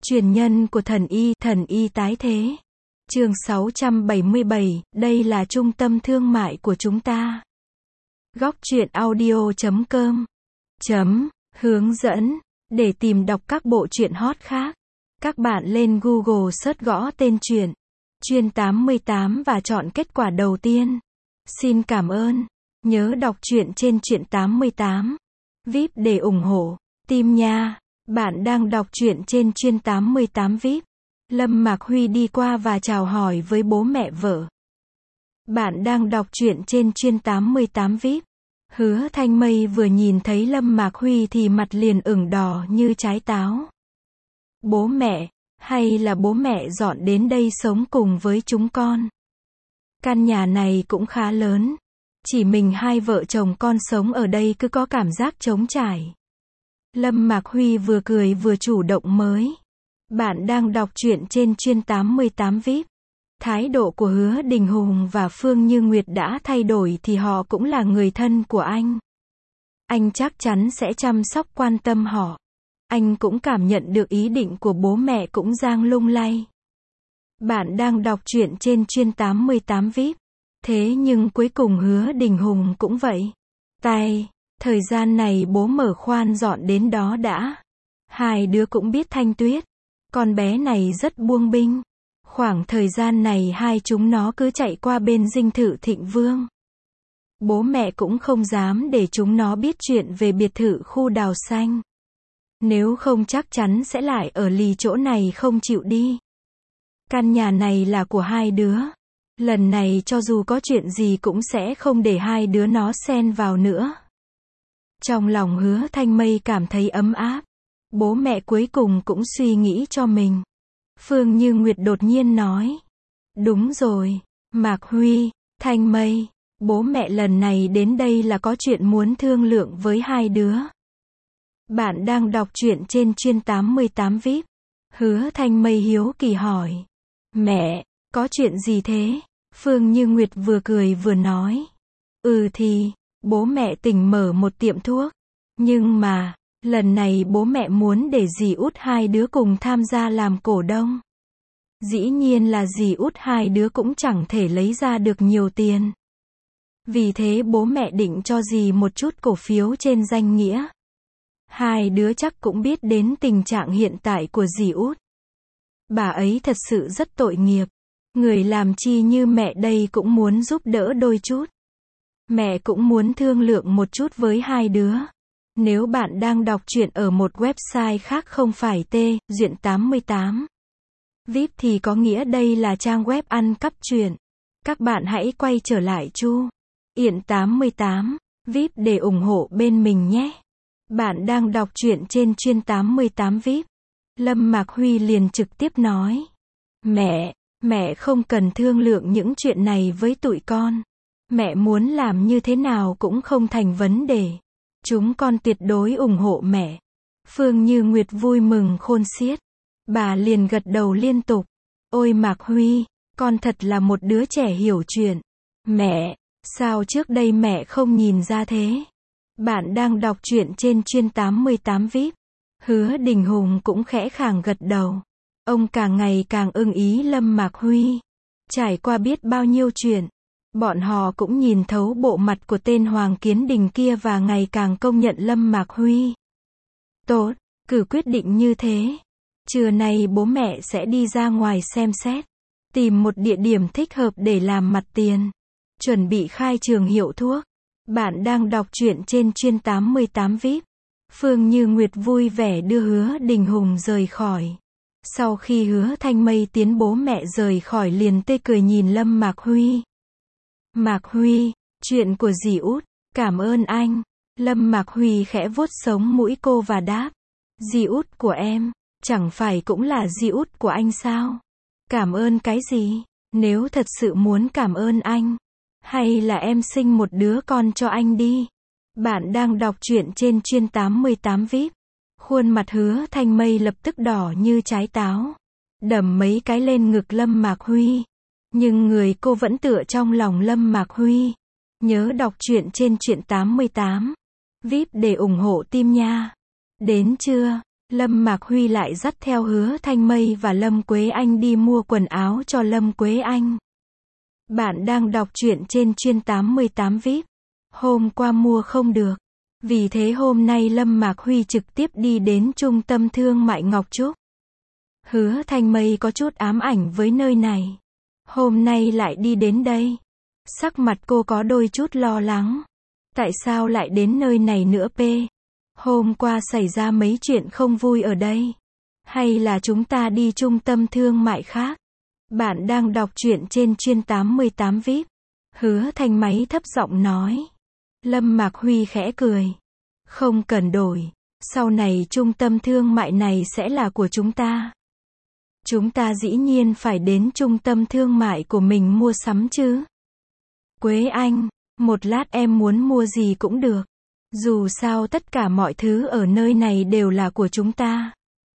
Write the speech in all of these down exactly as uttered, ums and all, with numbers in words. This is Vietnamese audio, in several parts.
Truyền nhân của thần y, thần y tái thế. Chương sáu trăm bảy mươi bảy, đây là trung tâm thương mại của chúng ta. Góc truyện audio chấm com chấm hướng dẫn để tìm đọc các bộ truyện hot khác. Các bạn lên Google search gõ tên truyện Chuyên tám mươi tám và chọn kết quả đầu tiên. Xin cảm ơn. Nhớ đọc truyện trên Truyện tám mươi tám vê i pê để ủng hộ team nha. Bạn đang đọc truyện trên Chuyên tám mươi tám vê i pê. Lâm Mạc Huy đi qua và chào hỏi với bố mẹ vợ. Bạn đang đọc truyện trên Chuyên tám mươi tám vê i pê. Hứa Thanh Mây vừa nhìn thấy Lâm Mạc Huy thì mặt liền ửng đỏ như trái táo. Bố mẹ, hay là bố mẹ dọn đến đây sống cùng với chúng con? Căn nhà này cũng khá lớn. Chỉ mình hai vợ chồng con sống ở đây cứ có cảm giác trống trải. Lâm Mạc Huy vừa cười vừa chủ động mới. Bạn đang đọc truyện trên Chuyên tám mươi tám vê i pê. Thái độ của Hứa Đình Hùng và Phương Như Nguyệt đã thay đổi thì họ cũng là người thân của anh. Anh chắc chắn sẽ chăm sóc quan tâm họ. Anh cũng cảm nhận được ý định của bố mẹ cũng đang lung lay. Bạn đang đọc truyện trên Chuyên tám mươi tám vê i pê. Thế nhưng cuối cùng Hứa Đình Hùng cũng vậy. Tay, thời gian này bố mở khoan dọn đến đó đã. Hai đứa cũng biết Thanh Tuyết. Con bé này rất buông binh. Khoảng thời gian này hai chúng nó cứ chạy qua bên dinh thự Thịnh Vương. Bố mẹ cũng không dám để chúng nó biết chuyện về biệt thự khu Đào Xanh. Nếu không chắc chắn sẽ lại ở lì chỗ này không chịu đi. Căn nhà này là của hai đứa. Lần này cho dù có chuyện gì cũng sẽ không để hai đứa nó xen vào nữa. Trong lòng Hứa Thanh Mây cảm thấy ấm áp. Bố mẹ cuối cùng cũng suy nghĩ cho mình. Phương Như Nguyệt đột nhiên nói. Đúng rồi, Mạc Huy, Thanh Mây, bố mẹ lần này đến đây là có chuyện muốn thương lượng với hai đứa. Bạn đang đọc truyện trên Chuyên tám mươi tám vê i pê. Hứa Thanh Mây hiếu kỳ hỏi. Mẹ, có chuyện gì thế? Phương Như Nguyệt vừa cười vừa nói. Ừ thì, bố mẹ tỉnh mở một tiệm thuốc. Nhưng mà, lần này bố mẹ muốn để dì út hai đứa cùng tham gia làm cổ đông. Dĩ nhiên là dì út hai đứa cũng chẳng thể lấy ra được nhiều tiền. Vì thế bố mẹ định cho dì một chút cổ phiếu trên danh nghĩa. Hai đứa chắc cũng biết đến tình trạng hiện tại của dì út. Bà ấy thật sự rất tội nghiệp. Người làm chi như mẹ đây cũng muốn giúp đỡ đôi chút. Mẹ cũng muốn thương lượng một chút với hai đứa. Nếu bạn đang đọc truyện ở một website khác không phải T, Duyện tám mươi tám vê i pê thì có nghĩa đây là trang web ăn cắp truyện. Các bạn hãy quay trở lại Chu Yển tám mươi tám vê i pê để ủng hộ bên mình nhé. Bạn đang đọc truyện trên Chuyên tám mươi tám vê i pê. Lâm Mạc Huy liền trực tiếp nói. Mẹ, mẹ không cần thương lượng những chuyện này với tụi con. Mẹ muốn làm như thế nào cũng không thành vấn đề. Chúng con tuyệt đối ủng hộ mẹ. Phương Như Nguyệt vui mừng khôn xiết. Bà liền gật đầu liên tục. Ôi Mạc Huy, con thật là một đứa trẻ hiểu chuyện. Mẹ, sao trước đây mẹ không nhìn ra thế? Bạn đang đọc truyện trên Chuyên tám mươi tám vê i pê. Hứa Đình Hùng cũng khẽ khàng gật đầu. Ông càng ngày càng ưng ý Lâm Mạc Huy. Trải qua biết bao nhiêu chuyện. Bọn họ cũng nhìn thấu bộ mặt của tên Hoàng Kiến Đình kia và ngày càng công nhận Lâm Mạc Huy. Tốt, cứ quyết định như thế. Trưa nay bố mẹ sẽ đi ra ngoài xem xét. Tìm một địa điểm thích hợp để làm mặt tiền. Chuẩn bị khai trường hiệu thuốc. Bạn đang đọc truyện trên Chuyên tám mươi tám vê i pê. Phương Như Nguyệt vui vẻ đưa Hứa Đình Hùng rời khỏi. Sau khi Hứa Thanh Mây tiến bố mẹ rời khỏi liền tươi cười nhìn Lâm Mạc Huy. Mạc Huy, chuyện của dì út, cảm ơn anh. Lâm Mạc Huy khẽ vuốt sống mũi cô và đáp. Dì út của em, chẳng phải cũng là dì út của anh sao? Cảm ơn cái gì? Nếu thật sự muốn cảm ơn anh, hay là em sinh một đứa con cho anh đi. Bạn đang đọc truyện trên Chuyên tám mươi tám vê i pê. Khuôn mặt Hứa Thanh Mây lập tức đỏ như trái táo. Đầm mấy cái lên ngực Lâm Mạc Huy. Nhưng người cô vẫn tựa trong lòng Lâm Mạc Huy. Nhớ đọc truyện trên Truyện tám mươi tám vê i pê để ủng hộ team nha. Đến chưa? Lâm Mạc Huy lại dắt theo Hứa Thanh Mây và Lâm Quế Anh đi mua quần áo cho Lâm Quế Anh. Bạn đang đọc truyện trên chuyên tám mươi tám vi ai pi. Hôm qua mua không được. Vì thế hôm nay Lâm Mạc Huy trực tiếp đi đến trung tâm thương mại Ngọc Trúc. Hứa Thanh Mây có chút ám ảnh với nơi này. Hôm nay lại đi đến đây. Sắc mặt cô có đôi chút lo lắng. Tại sao lại đến nơi này nữa p? Hôm qua xảy ra mấy chuyện không vui ở đây. Hay là chúng ta đi trung tâm thương mại khác? Bạn đang đọc truyện trên chuyên tám mươi tám vi ai pi. Hứa Thanh Máy thấp giọng nói. Lâm Mạc Huy khẽ cười. Không cần đổi. Sau này trung tâm thương mại này sẽ là của chúng ta. Chúng ta dĩ nhiên phải đến trung tâm thương mại của mình mua sắm chứ. Quế Anh, một lát em muốn mua gì cũng được. Dù sao tất cả mọi thứ ở nơi này đều là của chúng ta.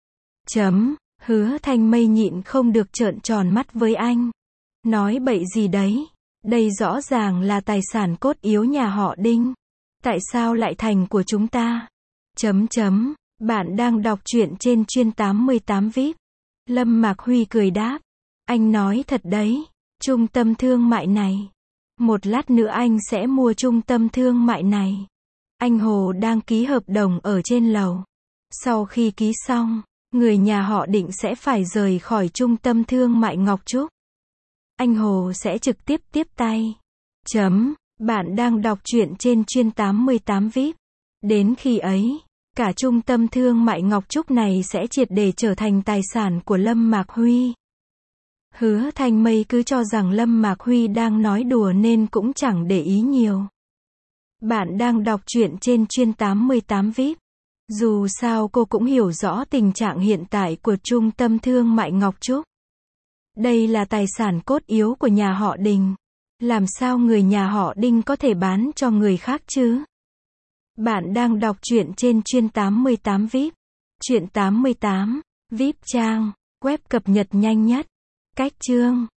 Chấm, Hứa Thanh Mây nhịn không được trợn tròn mắt với anh. Nói bậy gì đấy? Đây rõ ràng là tài sản cốt yếu nhà họ Đinh. Tại sao lại thành của chúng ta? Chấm chấm, bạn đang đọc truyện trên chuyên tám mươi tám vi ai pi. Lâm Mạc Huy cười đáp. Anh nói thật đấy, trung tâm thương mại này. Một lát nữa anh sẽ mua trung tâm thương mại này. Anh Hồ đang ký hợp đồng ở trên lầu. Sau khi ký xong, người nhà họ Định sẽ phải rời khỏi trung tâm thương mại Ngọc Trúc. Anh Hồ sẽ trực tiếp tiếp tay. Chấm, bạn đang đọc truyện trên chuyên tám mươi tám vi ai pi. Đến khi ấy, cả trung tâm thương mại Ngọc Trúc này sẽ triệt để trở thành tài sản của Lâm Mạc Huy. Hứa Thanh Mây cứ cho rằng Lâm Mạc Huy đang nói đùa nên cũng chẳng để ý nhiều. Bạn đang đọc truyện trên chuyên tám mươi tám vi ai pi. Dù sao cô cũng hiểu rõ tình trạng hiện tại của trung tâm thương mại Ngọc Trúc. Đây là tài sản cốt yếu của nhà họ Đình. Làm sao người nhà họ Đinh có thể bán cho người khác chứ? Bạn đang đọc truyện trên chuyên tám mươi tám vi ai pi. Truyện tám mươi tám, vi ai pi trang, web cập nhật nhanh nhất. Cách chương